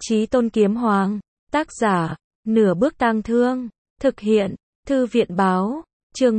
Chí Tôn Kiếm Hoàng, tác giả, Nửa Bước Tang Thương, thực hiện, Thư viện báo, chương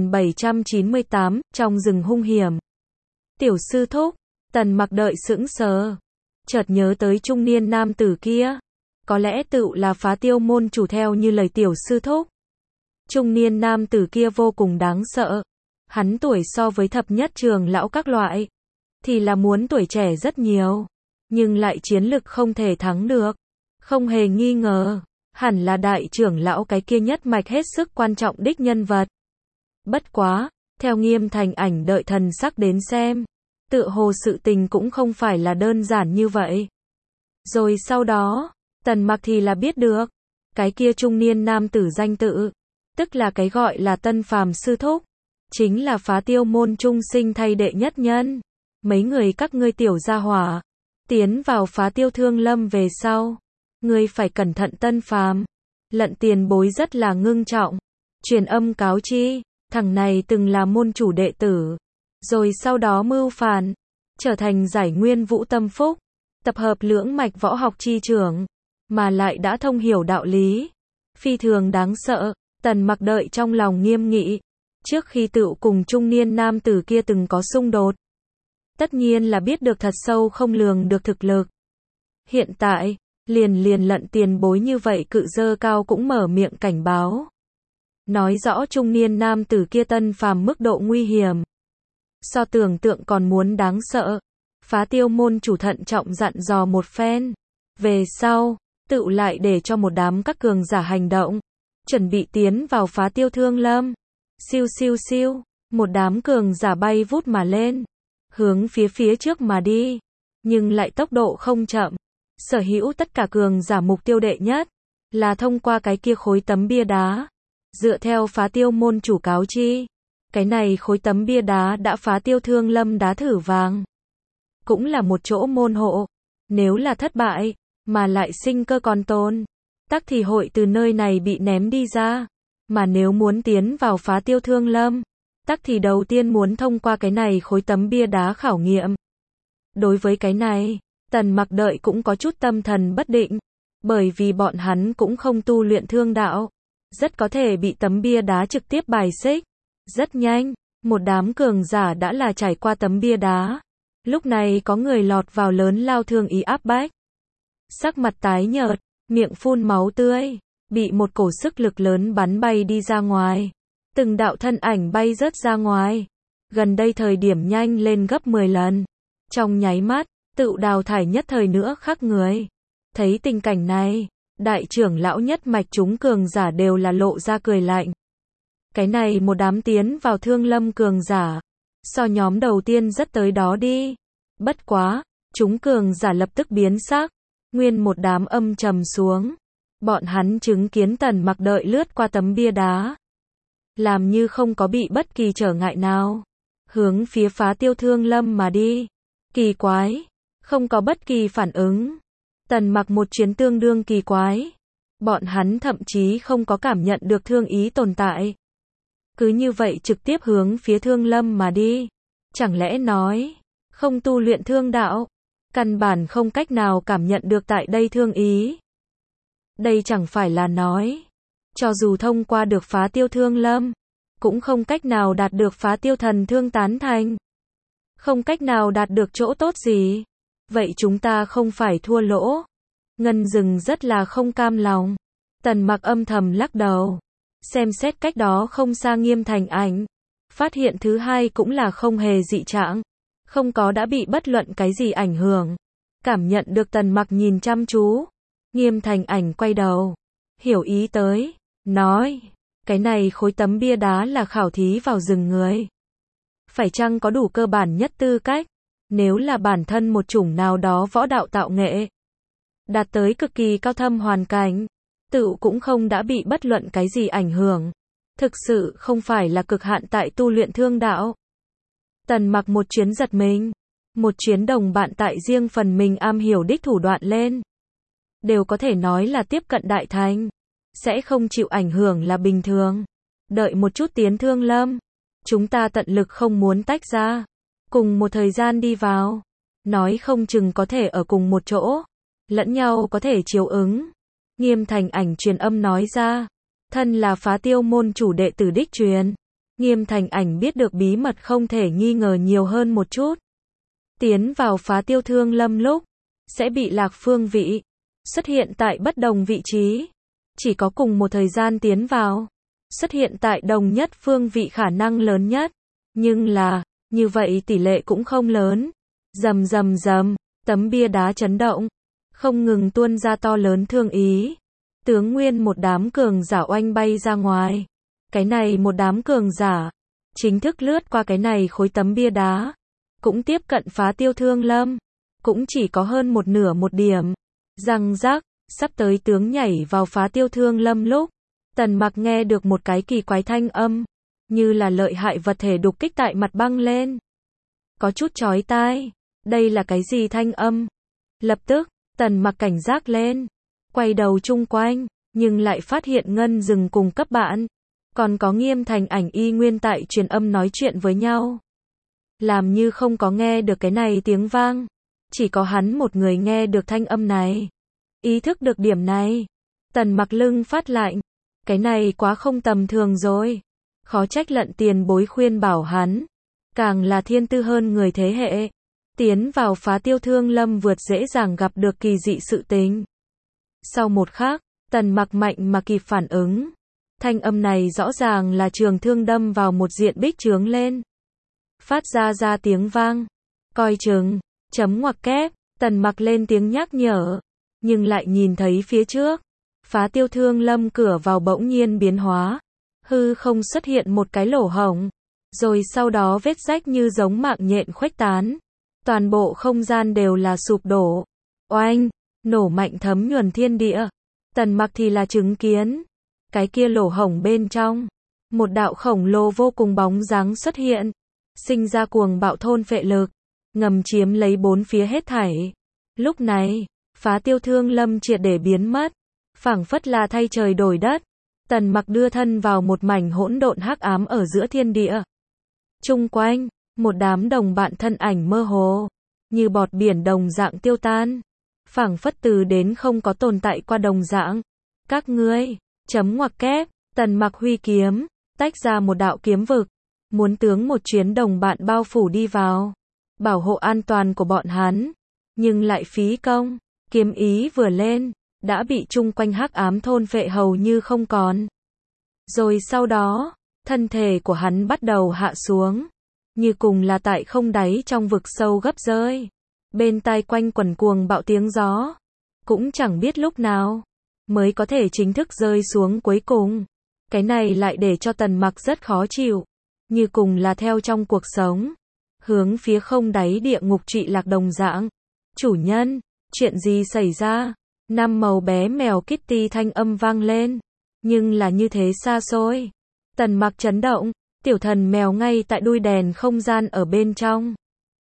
1798, trong rừng hung hiểm. Tiểu sư thúc, Tần Mặc đợi sững sờ, chợt nhớ tới trung niên nam tử kia, có lẽ tựu là Phá Tiêu môn chủ theo như lời tiểu sư thúc. Trung niên nam tử kia vô cùng đáng sợ, hắn tuổi so với thập nhất trường lão các loại, thì là muốn tuổi trẻ rất nhiều, nhưng lại chiến lực không thể thắng được. Không hề nghi ngờ, hẳn là đại trưởng lão cái kia nhất mạch hết sức quan trọng đích nhân vật. Bất quá, theo Nghiêm Thành Ảnh đợi thần sắc đến xem, tựa hồ sự tình cũng không phải là đơn giản như vậy. Rồi sau đó, Tần Mặc thì là biết được, cái kia trung niên nam tử danh tự, tức là cái gọi là Tân Phàm sư thúc, chính là Phá Tiêu môn trung sinh thay đệ nhất nhân. Mấy người các ngươi tiểu gia hỏa, tiến vào Phá Tiêu Thương Lâm về sau, ngươi phải cẩn thận Tân Phàm. Lận tiền bối rất là ngưng trọng, truyền âm cáo chi, thằng này từng là môn chủ đệ tử, rồi sau đó mưu phản, trở thành giải nguyên vũ tâm phúc, tập hợp lưỡng mạch võ học chi trưởng, mà lại đã thông hiểu đạo lý, phi thường đáng sợ. Tần Mặc đợi trong lòng nghiêm nghị, trước khi tựu cùng trung niên nam tử kia từng có xung đột, tất nhiên là biết được thật sâu không lường được thực lực. Hiện tại, liền lận tiền bối như vậy cự dơ cao cũng mở miệng cảnh báo, nói rõ trung niên nam tử kia Tân Phàm mức độ nguy hiểm, so tưởng tượng còn muốn đáng sợ. Phá Tiêu môn chủ thận trọng dặn dò một phen, về sau, tựu lại để cho một đám các cường giả hành động, chuẩn bị tiến vào Phá Tiêu Thương Lâm. Siêu siêu siêu, một đám cường giả bay vút mà lên, hướng phía trước mà đi, nhưng lại tốc độ không chậm. Sở hữu tất cả cường giả mục tiêu đệ nhất là thông qua cái kia khối tấm bia đá. Dựa theo Phá Tiêu môn chủ cáo chi, cái này khối tấm bia đá đã Phá Tiêu Thương Lâm đá thử vàng, cũng là một chỗ môn hộ. Nếu là thất bại, mà lại sinh cơ còn tồn, tắc thì hội từ nơi này bị ném đi ra. Mà nếu muốn tiến vào Phá Tiêu Thương Lâm, tắc thì đầu tiên muốn thông qua cái này khối tấm bia đá khảo nghiệm. Đối với cái này, Tần Mặc đợi cũng có chút tâm thần bất định, bởi vì bọn hắn cũng không tu luyện thương đạo, rất có thể bị tấm bia đá trực tiếp bài xích. Rất nhanh, một đám cường giả đã là trải qua tấm bia đá. Lúc này có người lọt vào lớn lao thương ý áp bách, sắc mặt tái nhợt, miệng phun máu tươi, bị một cổ sức lực lớn bắn bay đi ra ngoài. Từng đạo thân ảnh bay rớt ra ngoài, gần đây thời điểm nhanh lên gấp 10 lần. Trong nháy mắt, tựu đào thải nhất thời nữa khác người. Thấy tình cảnh này, đại trưởng lão nhất mạch chúng cường giả đều là lộ ra cười lạnh. Cái này một đám tiến vào Thương Lâm cường giả, so nhóm đầu tiên rất tới đó đi. Bất quá, chúng cường giả lập tức biến sắc, nguyên một đám âm trầm xuống. Bọn hắn chứng kiến Tần Mặc đợi lướt qua tấm bia đá, làm như không có bị bất kỳ trở ngại nào, hướng phía Phá Tiêu Thương Lâm mà đi. Kỳ quái, không có bất kỳ phản ứng. Tần Mặc một chuyến tương đương kỳ quái. Bọn hắn thậm chí không có cảm nhận được thương ý tồn tại. Cứ như vậy trực tiếp hướng phía Thương Lâm mà đi. Chẳng lẽ nói, không tu luyện thương đạo, căn bản không cách nào cảm nhận được tại đây thương ý. Đây chẳng phải là nói, cho dù thông qua được Phá Tiêu Thương Lâm, cũng không cách nào đạt được Phá Tiêu Thần Thương tán thành. Không cách nào đạt được chỗ tốt gì. Vậy chúng ta không phải thua lỗ. Ngân Dừng rất là không cam lòng. Tần Mặc âm thầm lắc đầu, xem xét cách đó không xa Nghiêm Thành Ảnh, phát hiện thứ hai cũng là không hề dị trạng, không có đã bị bất luận cái gì ảnh hưởng. Cảm nhận được Tần Mặc nhìn chăm chú, Nghiêm Thành Ảnh quay đầu, hiểu ý tới, nói, cái này khối tấm bia đá là khảo thí vào rừng người. Phải chăng có đủ cơ bản nhất tư cách, nếu là bản thân một chủng nào đó võ đạo tạo nghệ, đạt tới cực kỳ cao thâm hoàn cảnh, tự cũng không đã bị bất luận cái gì ảnh hưởng. Thực sự không phải là cực hạn tại tu luyện thương đạo. Tần Mặc một chuyến giật mình, một chuyến đồng bạn tại riêng phần mình am hiểu đích thủ đoạn lên, đều có thể nói là tiếp cận đại thành, sẽ không chịu ảnh hưởng là bình thường. Đợi một chút tiến Thương Lâm, chúng ta tận lực không muốn tách ra, cùng một thời gian đi vào, nói không chừng có thể ở cùng một chỗ. lẫn nhau có thể chiếu ứng. Nghiêm Thành Ảnh truyền âm nói ra, thân là Phá Tiêu môn chủ đệ tử đích truyền. Nghiêm Thành Ảnh biết được bí mật không thể nghi ngờ nhiều hơn một chút. Tiến vào Phá Tiêu Thương Lâm lúc, sẽ bị lạc phương vị, xuất hiện tại bất đồng vị trí. Chỉ có cùng một thời gian tiến vào, xuất hiện tại đồng nhất phương vị khả năng lớn nhất. Nhưng là, như vậy tỷ lệ cũng không lớn. Rầm rầm rầm, tấm bia đá chấn động, không ngừng tuôn ra to lớn thương ý. Tướng nguyên một đám cường giả oanh bay ra ngoài. Cái này một đám cường giả, chính thức lướt qua cái này khối tấm bia đá. Cũng tiếp cận Phá Tiêu Thương Lâm. Cũng chỉ có hơn một nửa một điểm. Răng rắc, sắp tới tướng nhảy vào Phá Tiêu Thương Lâm lúc. Tần Mặc nghe được một cái kỳ quái thanh âm. Như là lợi hại vật thể đục kích tại mặt băng lên. Có chút chói tai. Đây là cái gì thanh âm? Lập tức, Tần Mặc cảnh giác lên. Quay đầu chung quanh, nhưng lại phát hiện Ngân Dừng cùng cấp bạn. Còn có Nghiêm Thành Ảnh y nguyên tại truyền âm nói chuyện với nhau. Làm như không có nghe được cái này tiếng vang. Chỉ có hắn một người nghe được thanh âm này. Ý thức được điểm này. Tần Mặc lưng phát lạnh. Cái này quá không tầm thường rồi. Khó trách Lận tiền bối khuyên bảo hắn. Càng là thiên tư hơn người thế hệ. Tiến vào Phá Tiêu Thương Lâm vượt dễ dàng gặp được kỳ dị sự tình. Sau một khắc, Tần Mặc mạnh mà kịp phản ứng. Thanh âm này rõ ràng là trường thương đâm vào một diện bích chướng lên. Phát ra tiếng vang. Coi chừng, chấm ngoặc kép, Tần Mặc lên tiếng nhắc nhở. Nhưng lại nhìn thấy phía trước. Phá Tiêu Thương Lâm cửa vào bỗng nhiên biến hóa. Hư không xuất hiện một cái lỗ hổng. Rồi sau đó vết rách như giống mạng nhện khuếch tán. Toàn bộ không gian đều là sụp đổ. Oanh, nổ mạnh thấm nhuần thiên địa. Tần Mặc thì là chứng kiến. Cái kia lỗ hổng bên trong. Một đạo khổng lồ vô cùng bóng dáng xuất hiện. Sinh ra cuồng bạo thôn phệ lực. Ngầm chiếm lấy bốn phía hết thảy. Lúc này, Phá Tiêu Thương Lâm triệt để biến mất. Phảng phất là thay trời đổi đất. Tần Mặc đưa thân vào một mảnh hỗn độn hắc ám ở giữa thiên địa. Chung quanh, một đám đồng bạn thân ảnh mơ hồ, như bọt biển đồng dạng tiêu tan. Phảng phất từ đến không có tồn tại qua đồng dạng. Các ngươi, chấm ngoặc kép, Tần Mặc huy kiếm, tách ra một đạo kiếm vực. Muốn tướng một chuyến đồng bạn bao phủ đi vào. Bảo hộ an toàn của bọn hắn. Nhưng lại phí công. Kiếm ý vừa lên, đã bị chung quanh hắc ám thôn phệ hầu như không còn. Rồi sau đó, thân thể của hắn bắt đầu hạ xuống. Như cùng là tại không đáy trong vực sâu gấp rơi. Bên tai quanh quẩn cuồng bạo tiếng gió. Cũng chẳng biết lúc nào mới có thể chính thức rơi xuống cuối cùng. Cái này lại để cho Tần Mặc rất khó chịu. Như cùng là theo trong cuộc sống. Hướng phía không đáy địa ngục trụy lạc đồng dạng. Chủ nhân, chuyện gì xảy ra? Năm màu bé mèo Kitty thanh âm vang lên. Nhưng là như thế xa xôi. Tần Mặc chấn động. Tiểu thần mèo ngay tại đuôi đèn không gian ở bên trong.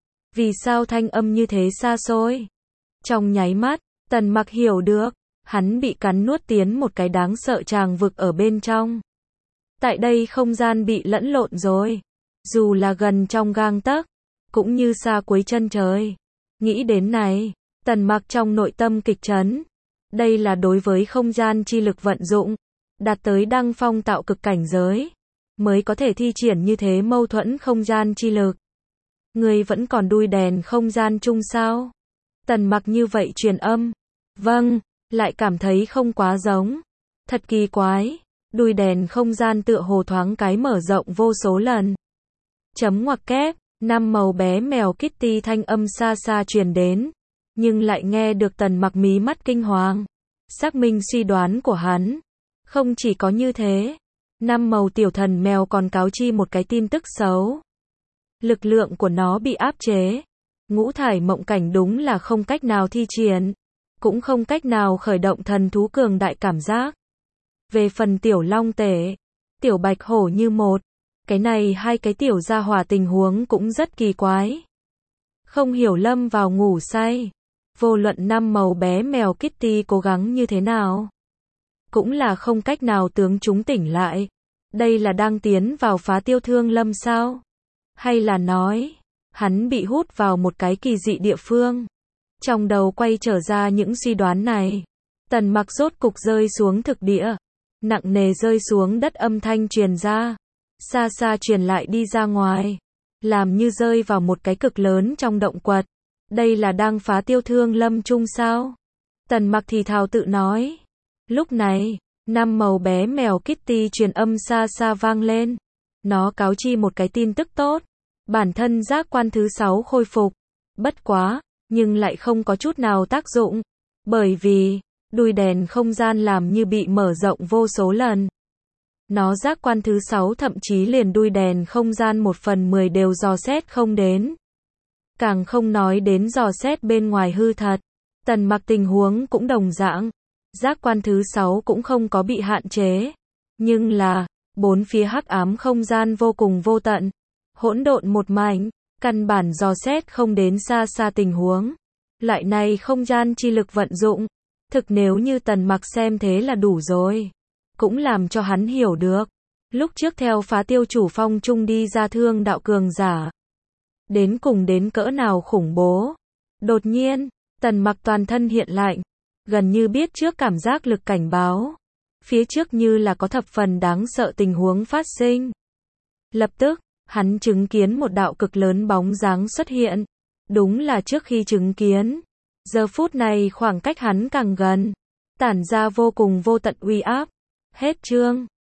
Vì sao thanh âm như thế xa xôi? Trong nháy mắt, Tần Mặc hiểu được. Hắn bị cắn nuốt tiến một cái đáng sợ tràng vực ở bên trong. Tại đây không gian bị lẫn lộn rồi. Dù là gần trong gang tấc, cũng như xa cuối chân trời. Nghĩ đến này, Tần Mặc trong nội tâm kịch chấn. Đây là đối với không gian chi lực vận dụng. Đạt tới đăng phong tạo cực cảnh giới. Mới có thể thi triển như thế mâu thuẫn không gian chi lực. Người vẫn còn đuôi đèn không gian chung sao? Tần Mặc như vậy truyền âm. Vâng, lại cảm thấy không quá giống. Thật kỳ quái. Đuôi đèn không gian tựa hồ thoáng cái mở rộng vô số lần. Chấm ngoặc kép, năm màu bé mèo Kitty thanh âm xa xa truyền đến. Nhưng lại nghe được Tần Mặc mí mắt kinh hoàng. Xác minh suy đoán của hắn. Không chỉ có như thế. Năm màu tiểu thần mèo còn cáo chi một cái tin tức xấu. Lực lượng của nó bị áp chế. Ngũ thải mộng cảnh đúng là không cách nào thi triển. Cũng không cách nào khởi động thần thú cường đại cảm giác. Về phần tiểu long tể, tiểu bạch hổ như một. Cái này hai cái tiểu gia hỏa tình huống cũng rất kỳ quái. Không hiểu lâm vào ngủ say. Vô luận năm màu bé mèo Kitty cố gắng như thế nào. Cũng là không cách nào tướng chúng tỉnh lại. Đây là đang tiến vào Phá Tiêu Thương Lâm sao? Hay là nói, hắn bị hút vào một cái kỳ dị địa phương. Trong đầu quay trở ra những suy đoán này. Tần Mặc rốt cục rơi xuống thực địa. Nặng nề rơi xuống đất, âm thanh truyền ra. Xa xa truyền lại đi ra ngoài. Làm như rơi vào một cái cực lớn trong động quật. Đây là đang phá Tiêu Thương Lâm Trung sao? Tần Mặc thì thào tự nói. Lúc này, năm màu bé mèo Kitty truyền âm xa xa vang lên. Nó cáo chi một cái tin tức tốt. Bản thân giác quan thứ 6 khôi phục. Bất quá, nhưng lại không có chút nào tác dụng. Bởi vì, đuôi đèn không gian làm như bị mở rộng vô số lần. Nó giác quan thứ 6 thậm chí liền đuôi đèn không gian 1/10 đều dò xét không đến. Càng không nói đến dò xét bên ngoài hư thật. Tần Mặc tình huống cũng đồng dạng. Giác quan thứ 6 cũng không có bị hạn chế. Nhưng là, bốn phía hắc ám không gian vô cùng vô tận. Hỗn độn một mảnh, căn bản dò xét không đến xa xa tình huống. Loại này không gian chi lực vận dụng. Thực nếu như Tần Mặc xem thế là đủ rồi. Cũng làm cho hắn hiểu được. Lúc trước theo phá Tiêu Chủ Phong chung đi ra thương đạo cường giả. Đến cùng đến cỡ nào khủng bố. Đột nhiên, Tần Mặc toàn thân hiện lạnh. Gần như biết trước cảm giác lực cảnh báo. Phía trước như là có thập phần đáng sợ tình huống phát sinh. Lập tức, hắn chứng kiến một đạo cực lớn bóng dáng xuất hiện. Đúng là trước khi chứng kiến. Giờ phút này khoảng cách hắn càng gần. Tản ra vô cùng vô tận uy áp. Hết chương.